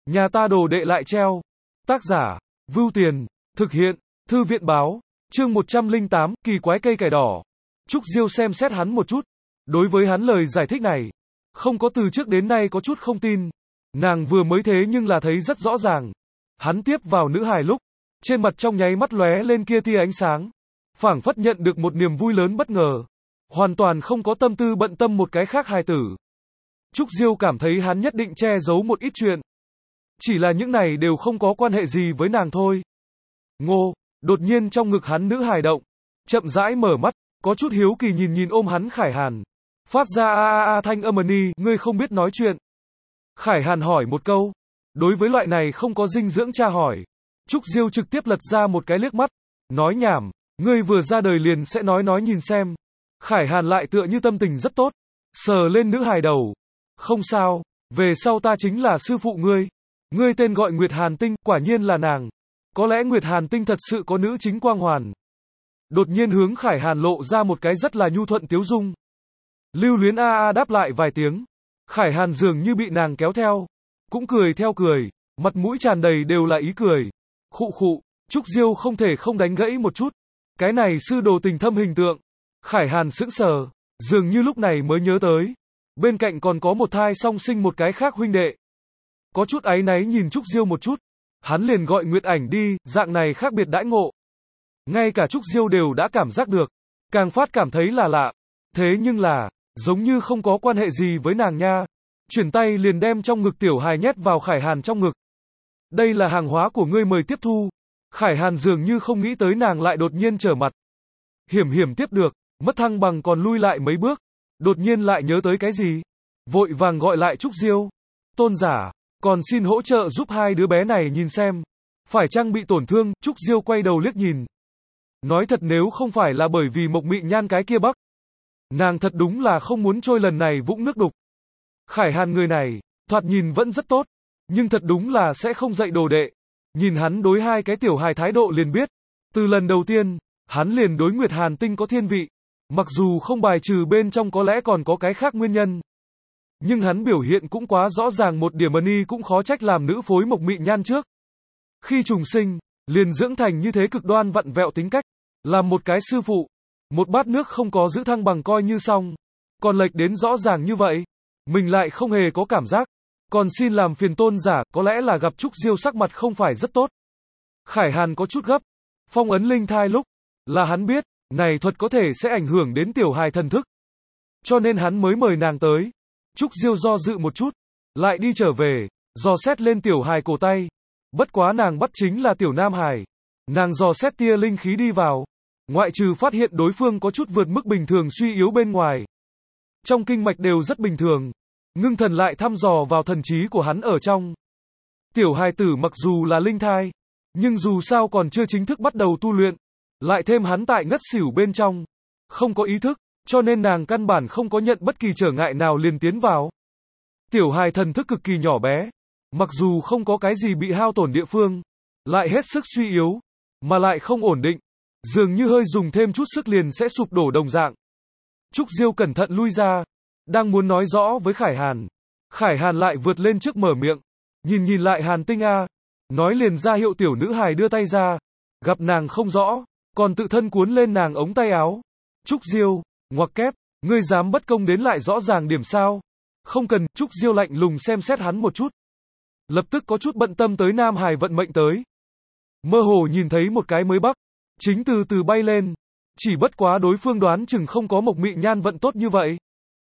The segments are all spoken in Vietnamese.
Nhà ta đồ đệ lại treo. Tác giả, Vưu Tiền, thực hiện, Thư viện báo, chương 108, kỳ quái cây cải đỏ. Trúc Diêu xem xét hắn một chút. Đối với hắn lời giải thích này, không có từ trước đến nay có chút không tin. Nàng vừa mới thế nhưng là thấy rất rõ ràng. Hắn tiếp vào nữ hài lúc, trên mặt trong nháy mắt lóe lên kia tia ánh sáng. Phảng phất nhận được một niềm vui lớn bất ngờ. Hoàn toàn không có tâm tư bận tâm một cái khác hài tử. Trúc Diêu cảm thấy hắn nhất định che giấu một ít chuyện. Chỉ là những này đều không có quan hệ gì với nàng thôi. Ngô, đột nhiên trong ngực hắn nữ hài động. Chậm rãi mở mắt, có chút hiếu kỳ nhìn ôm hắn Khải Hàn. Phát ra a thanh âm ni, ngươi không biết nói chuyện. Khải Hàn hỏi một câu. Đối với loại này không có dinh dưỡng tra hỏi. Trúc Diêu trực tiếp lật ra một cái liếc mắt. Nói nhảm, ngươi vừa ra đời liền sẽ nói nhìn xem. Khải Hàn lại tựa như tâm tình rất tốt. Sờ lên nữ hài đầu. Không sao, về sau ta chính là sư phụ ngươi. Ngươi tên gọi Nguyệt Hàn Tinh, quả nhiên là nàng. Có lẽ Nguyệt Hàn Tinh thật sự có nữ chính quang hoàn. Đột nhiên hướng Khải Hàn lộ ra một cái rất là nhu thuận tiếu dung. Lưu Luyến đáp lại vài tiếng. Khải Hàn dường như bị nàng kéo theo. Cũng cười theo cười, mặt mũi tràn đầy đều là ý cười. Khụ khụ, Trúc Diêu không thể không đánh gãy một chút. Cái này sư đồ tình thâm hình tượng. Khải Hàn sững sờ, dường như lúc này mới nhớ tới. Bên cạnh còn có một thai song sinh một cái khác huynh đệ. Có chút áy náy nhìn Trúc Diêu một chút. Hắn liền gọi Nguyệt Ảnh đi, dạng này khác biệt đãi ngộ. Ngay cả Trúc Diêu đều đã cảm giác được. Càng phát cảm thấy là lạ. Thế nhưng là, giống như không có quan hệ gì với nàng nha. Chuyển tay liền đem trong ngực tiểu hài nhét vào Khải Hàn trong ngực. Đây là hàng hóa của ngươi mời tiếp thu. Khải Hàn dường như không nghĩ tới nàng lại đột nhiên trở mặt. Hiểm tiếp được, mất thăng bằng còn lui lại mấy bước. Đột nhiên lại nhớ tới cái gì? Vội vàng gọi lại Trúc Diêu. Tôn giả, còn xin hỗ trợ giúp hai đứa bé này nhìn xem. Phải chăng bị tổn thương? Trúc Diêu quay đầu liếc nhìn. Nói thật nếu không phải là bởi vì Mộc Mị Nhan cái kia bắc. Nàng thật đúng là không muốn trôi lần này vũng nước đục. Khải Hàn người này, thoạt nhìn vẫn rất tốt. Nhưng thật đúng là sẽ không dạy đồ đệ. Nhìn hắn đối hai cái tiểu hài thái độ liền biết. Từ lần đầu tiên, hắn liền đối Nguyệt Hàn Tinh có thiên vị. Mặc dù không bài trừ bên trong có lẽ còn có cái khác nguyên nhân. Nhưng hắn biểu hiện cũng quá rõ ràng một điểm ni cũng khó trách làm nữ phối Mộc Mị Nhan trước. Khi trùng sinh, liền dưỡng thành như thế cực đoan vặn vẹo tính cách. Làm một cái sư phụ. Một bát nước không có giữ thăng bằng coi như xong. Còn lệch đến rõ ràng như vậy. Mình lại không hề có cảm giác. Còn xin làm phiền tôn giả, có lẽ là gặp Trúc Diêu sắc mặt không phải rất tốt. Khải Hàn có chút gấp. Phong ấn linh thai lúc. Là hắn biết, này thuật có thể sẽ ảnh hưởng đến tiểu hài thần thức. Cho nên hắn mới mời nàng tới. Trúc Diêu do dự một chút. Lại đi trở về. Dò xét lên tiểu hài cổ tay. Bất quá nàng bắt chính là tiểu nam hài. Nàng dò xét tia linh khí đi vào. Ngoại trừ phát hiện đối phương có chút vượt mức bình thường suy yếu bên ngoài. Trong kinh mạch đều rất bình thường. Ngưng thần lại thăm dò vào thần trí của hắn ở trong. Tiểu hài tử mặc dù là linh thai. Nhưng dù sao còn chưa chính thức bắt đầu tu luyện. Lại thêm hắn tại ngất xỉu bên trong. Không có ý thức. Cho nên nàng căn bản không có nhận bất kỳ trở ngại nào liền tiến vào. Tiểu hài thần thức cực kỳ nhỏ bé. Mặc dù không có cái gì bị hao tổn địa phương. Lại hết sức suy yếu. Mà lại không ổn định. Dường như hơi dùng thêm chút sức liền sẽ sụp đổ đồng dạng. Trúc Diêu cẩn thận lui ra. Đang muốn nói rõ với Khải Hàn. Khải Hàn lại vượt lên trước mở miệng. Nhìn lại Hàn Tinh a. Nói liền ra hiệu tiểu nữ hài đưa tay ra. Gặp nàng không rõ. Còn tự thân cuốn lên nàng ống tay áo. Trúc Diêu, ngoặc kép. Ngươi dám bất công đến lại rõ ràng điểm sao. Không cần. Trúc Diêu lạnh lùng xem xét hắn một chút. Lập tức có chút bận tâm tới nam hài vận mệnh tới. Mơ hồ nhìn thấy một cái mới bắc. Chính từ từ bay lên. Chỉ bất quá đối phương đoán chừng không có Mộc Mị Nhan vận tốt như vậy.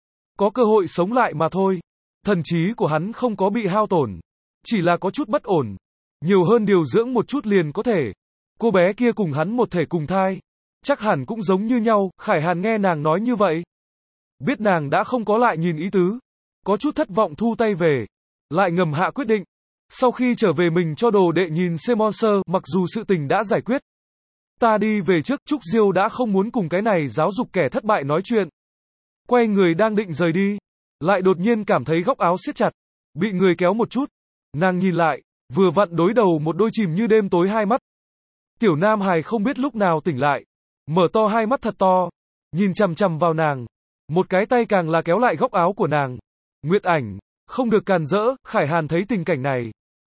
Có cơ hội sống lại mà thôi. Thần trí của hắn không có bị hao tổn. Chỉ là có chút bất ổn. Nhiều hơn điều dưỡng một chút liền có thể. Cô bé kia cùng hắn một thể cùng thai. Chắc hẳn cũng giống như nhau. Khải Hàn nghe nàng nói như vậy. Biết nàng đã không có lại nhìn ý tứ. Có chút thất vọng thu tay về. Lại ngầm hạ quyết định. Sau khi trở về mình cho đồ đệ nhìn Semonser, mặc dù sự tình đã giải quyết. Ta đi về trước. Trúc Diêu đã không muốn cùng cái này giáo dục kẻ thất bại nói chuyện. Quay người đang định rời đi. Lại đột nhiên cảm thấy góc áo siết chặt. Bị người kéo một chút. Nàng nhìn lại. Vừa vặn đối đầu một đôi chìm như đêm tối hai mắt. Tiểu nam hài không biết lúc nào tỉnh lại. Mở to hai mắt thật to. Nhìn chằm chằm vào nàng. Một cái tay càng là kéo lại góc áo của nàng. Nguyệt Ảnh. Không được càn rỡ. Khải Hàn thấy tình cảnh này.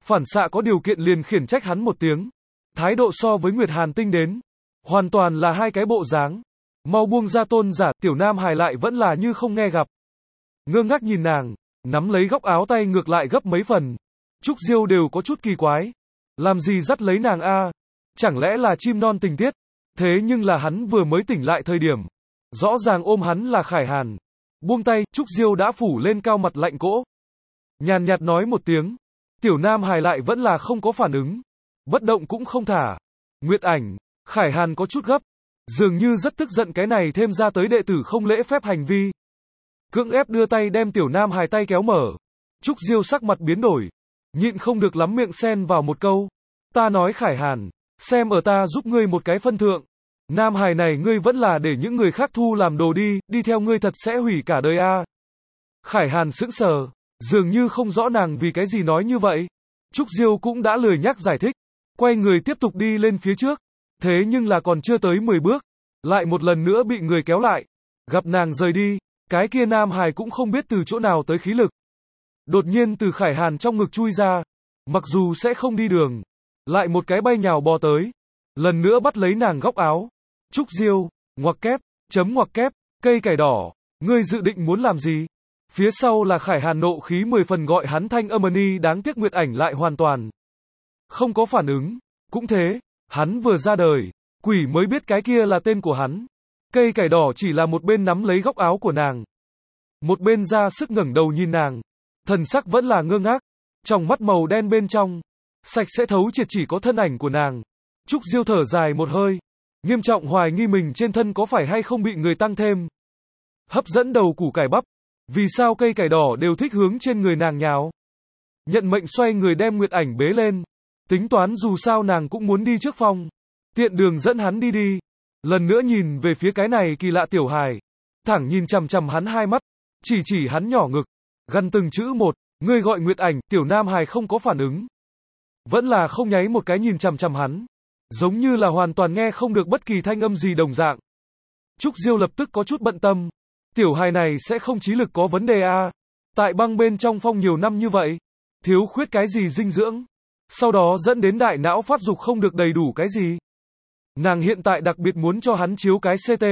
phản xạ có điều kiện liền khiển trách hắn một tiếng. Thái độ so với Nguyệt Hàn Tinh đến, hoàn toàn là hai cái bộ dáng. Mau buông ra Tôn Giả, Tiểu Nam Hải lại vẫn là như không nghe gặp. Ngơ ngác nhìn nàng, nắm lấy góc áo tay ngược lại gấp mấy phần. Trúc Diêu đều có chút kỳ quái. Làm gì dắt lấy nàng a? Chẳng lẽ là chim non tình tiết? Thế nhưng là hắn vừa mới tỉnh lại thời điểm. Rõ ràng ôm hắn là Khải Hàn. Buông tay, Trúc Diêu đã phủ lên cao mặt lạnh cỗ. Nhàn nhạt nói một tiếng. Tiểu Nam Hải lại vẫn là không có phản ứng. Bất động cũng không thả. Nguyệt Ảnh, Khải Hàn có chút gấp. Dường như rất tức giận cái này thêm ra tới đệ tử không lễ phép hành vi. Cưỡng ép đưa tay đem Tiểu Nam Hải tay kéo mở. Trúc Diêu sắc mặt biến đổi. Nhịn không được lắm miệng xen vào một câu. Ta nói Khải Hàn, xem ở ta giúp ngươi một cái phân thượng. Nam Hải này ngươi vẫn là để những người khác thu làm đồ đi theo ngươi thật sẽ hủy cả đời a. Khải Hàn sững sờ, dường như không rõ nàng vì cái gì nói như vậy. Trúc Diêu cũng đã lười nhắc giải thích, quay người tiếp tục đi lên phía trước. Thế nhưng là còn chưa tới 10 bước, lại một lần nữa bị người kéo lại. Gặp nàng rời đi, cái kia Nam Hải cũng không biết từ chỗ nào tới khí lực. Đột nhiên từ Khải Hàn trong ngực chui ra, mặc dù sẽ không đi đường, lại một cái bay nhào bò tới, lần nữa bắt lấy nàng góc áo. Trúc Diêu, ngoặc kép, ngoặc kép, cây cải đỏ, ngươi dự định muốn làm gì? Phía sau là Khải Hàn nộ khí 10 phần gọi hắn thanh âm ni, đáng tiếc Nguyệt Ảnh lại hoàn toàn không có phản ứng. Cũng thế, hắn vừa ra đời, quỷ mới biết cái kia là tên của hắn. Cây cải đỏ chỉ là một bên nắm lấy góc áo của nàng, một bên ra sức ngẩng đầu nhìn nàng, thần sắc vẫn là ngơ ngác, trong mắt màu đen bên trong, sạch sẽ thấu triệt chỉ có thân ảnh của nàng. Trúc Diêu thở dài một hơi, nghiêm trọng hoài nghi mình trên thân có phải hay không bị người tăng thêm hấp dẫn đầu củ cải bắp. Vì sao cây cải đỏ đều thích hướng trên người nàng nhào? Nhận mệnh xoay người đem Nguyệt Ảnh bế lên, tính toán dù sao nàng cũng muốn đi trước phong, tiện đường dẫn hắn đi. Lần nữa nhìn về phía cái này kỳ lạ tiểu hài, thẳng nhìn chằm chằm hắn hai mắt, chỉ hắn nhỏ ngực, gằn từng chữ một. Ngươi gọi Nguyệt Ảnh. Tiểu Nam Hài không có phản ứng, vẫn là không nháy một cái nhìn chằm chằm hắn, giống như là hoàn toàn nghe không được bất kỳ thanh âm gì đồng dạng. Trúc Diêu lập tức có chút bận tâm. Tiểu hài này sẽ không trí lực có vấn đề à? Tại băng bên trong phong nhiều năm như vậy, thiếu khuyết cái gì dinh dưỡng, sau đó dẫn đến đại não phát dục không được đầy đủ cái gì. Nàng hiện tại đặc biệt muốn cho hắn chiếu cái CT.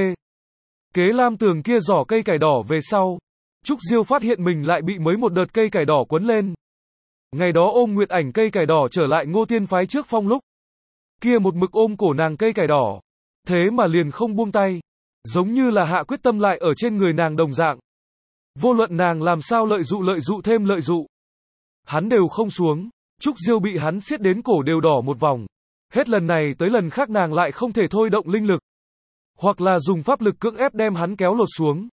Kế lam tường kia giỏ cây cải đỏ về sau, Trúc Diêu phát hiện mình lại bị mới một đợt cây cải đỏ quấn lên. Ngày đó ôm Nguyệt Ảnh cây cải đỏ trở lại Ngô Tiên phái trước phong lúc, kia một mực ôm cổ nàng cây cải đỏ, thế mà liền không buông tay, giống như là hạ quyết tâm lại ở trên người nàng đồng dạng. Vô luận nàng làm sao lợi dụ thêm lợi dụ, hắn đều không xuống. Trúc Diêu bị hắn siết đến cổ đều đỏ một vòng. Hết lần này tới lần khác nàng lại không thể thôi động linh lực, hoặc là dùng pháp lực cưỡng ép đem hắn kéo lột xuống.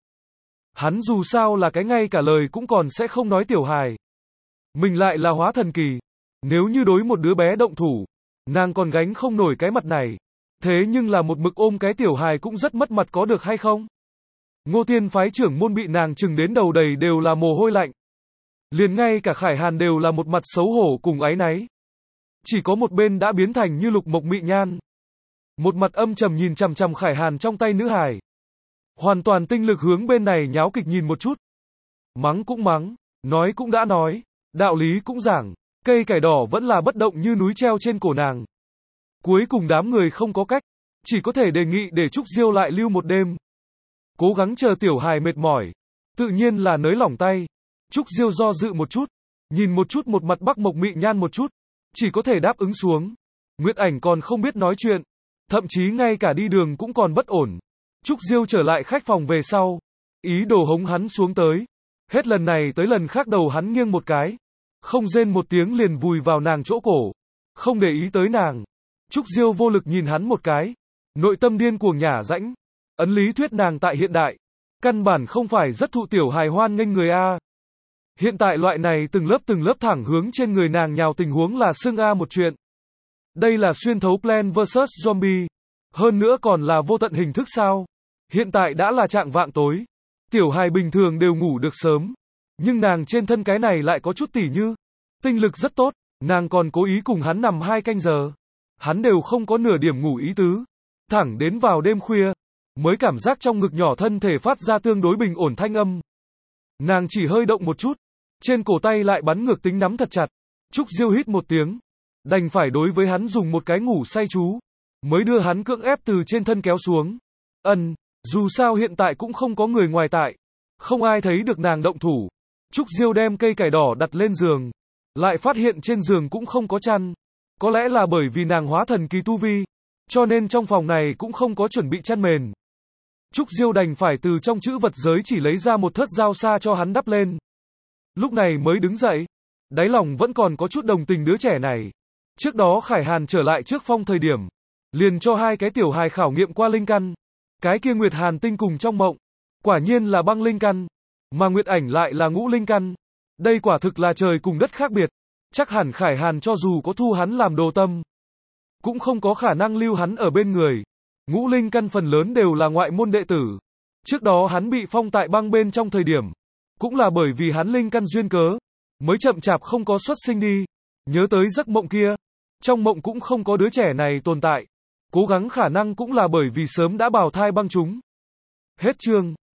Hắn dù sao là cái ngay cả lời cũng còn sẽ không nói tiểu hài, mình lại là hóa thần kỳ, nếu như đối một đứa bé động thủ, nàng còn gánh không nổi cái mặt này. Thế nhưng là một mực ôm cái tiểu hài cũng rất mất mặt có được hay không? Ngô Tiên phái trưởng môn bị nàng chừng đến đầu đầy đều là mồ hôi lạnh. Liền ngay cả Khải Hàn đều là một mặt xấu hổ cùng áy náy. Chỉ có một bên đã biến thành như Lục Mộc Mị Nhan, một mặt âm trầm nhìn chằm chằm Khải Hàn trong tay nữ hài, hoàn toàn tinh lực hướng bên này nháo kịch nhìn một chút. Mắng cũng mắng, nói cũng đã nói, đạo lý cũng giảng, cây cải đỏ vẫn là bất động như núi treo trên cổ nàng. Cuối cùng đám người không có cách, chỉ có thể đề nghị để Trúc Diêu lại lưu một đêm, cố gắng chờ tiểu hài mệt mỏi, tự nhiên là nới lỏng tay. Trúc Diêu do dự một chút, nhìn một chút một mặt Bắc Mộc Mị Nhan một chút, chỉ có thể đáp ứng xuống. Nguyệt Ảnh còn không biết nói chuyện, thậm chí ngay cả đi đường cũng còn bất ổn. Trúc Diêu trở lại khách phòng về sau, ý đồ hống hắn xuống tới. Hết lần này tới lần khác đầu hắn nghiêng một cái, không rên một tiếng liền vùi vào nàng chỗ cổ, không để ý tới nàng. Trúc Diêu vô lực nhìn hắn một cái, nội tâm điên cuồng nhả rãnh. Ấn lý thuyết nàng tại hiện đại, căn bản không phải rất thụ tiểu hài hoan nghênh người a. Hiện tại loại này từng lớp thẳng hướng trên người nàng nhào tình huống là xưng a một chuyện. Đây là xuyên thấu Plan vs Zombie, hơn nữa còn là vô tận hình thức sao? Hiện tại đã là trạng vạng tối, tiểu hài bình thường đều ngủ được sớm, nhưng nàng trên thân cái này lại có chút tỉ như, tinh lực rất tốt, nàng còn cố ý cùng hắn nằm 2 canh giờ, hắn đều không có nửa điểm ngủ ý tứ, thẳng đến vào đêm khuya, mới cảm giác trong ngực nhỏ thân thể phát ra tương đối bình ổn thanh âm. Nàng chỉ hơi động một chút, trên cổ tay lại bắn ngược tính nắm thật chặt, Trúc Diêu hít một tiếng, đành phải đối với hắn dùng một cái ngủ say chú, mới đưa hắn cưỡng ép từ trên thân kéo xuống. Dù sao hiện tại cũng không có người ngoài tại, không ai thấy được nàng động thủ. Trúc Diêu đem cây cải đỏ đặt lên giường, lại phát hiện trên giường cũng không có chăn. Có lẽ là bởi vì nàng hóa thần kỳ tu vi, cho nên trong phòng này cũng không có chuẩn bị chăn mền. Trúc Diêu đành phải từ trong trữ vật giới chỉ lấy ra một thớt dao sa cho hắn đắp lên. Lúc này mới đứng dậy, đáy lòng vẫn còn có chút đồng tình đứa trẻ này. Trước đó Khải Hàn trở lại trước Phong thời điểm, liền cho hai cái tiểu hài khảo nghiệm qua linh căn. Cái kia Nguyệt Hàn tinh cùng trong mộng, quả nhiên là băng linh căn, mà Nguyệt Ảnh lại là ngũ linh căn. Đây quả thực là trời cùng đất khác biệt. Chắc hẳn Khải Hàn cho dù có thu hắn làm đồ tâm, cũng không có khả năng lưu hắn ở bên người. Ngũ linh căn phần lớn đều là ngoại môn đệ tử. Trước đó hắn bị phong tại băng bên trong thời điểm, cũng là bởi vì hắn linh căn duyên cớ, mới chậm chạp không có xuất sinh đi. Nhớ tới giấc mộng kia, trong mộng cũng không có đứa trẻ này tồn tại. Cố gắng khả năng cũng là bởi vì sớm đã bào thai băng chúng. Hết chương.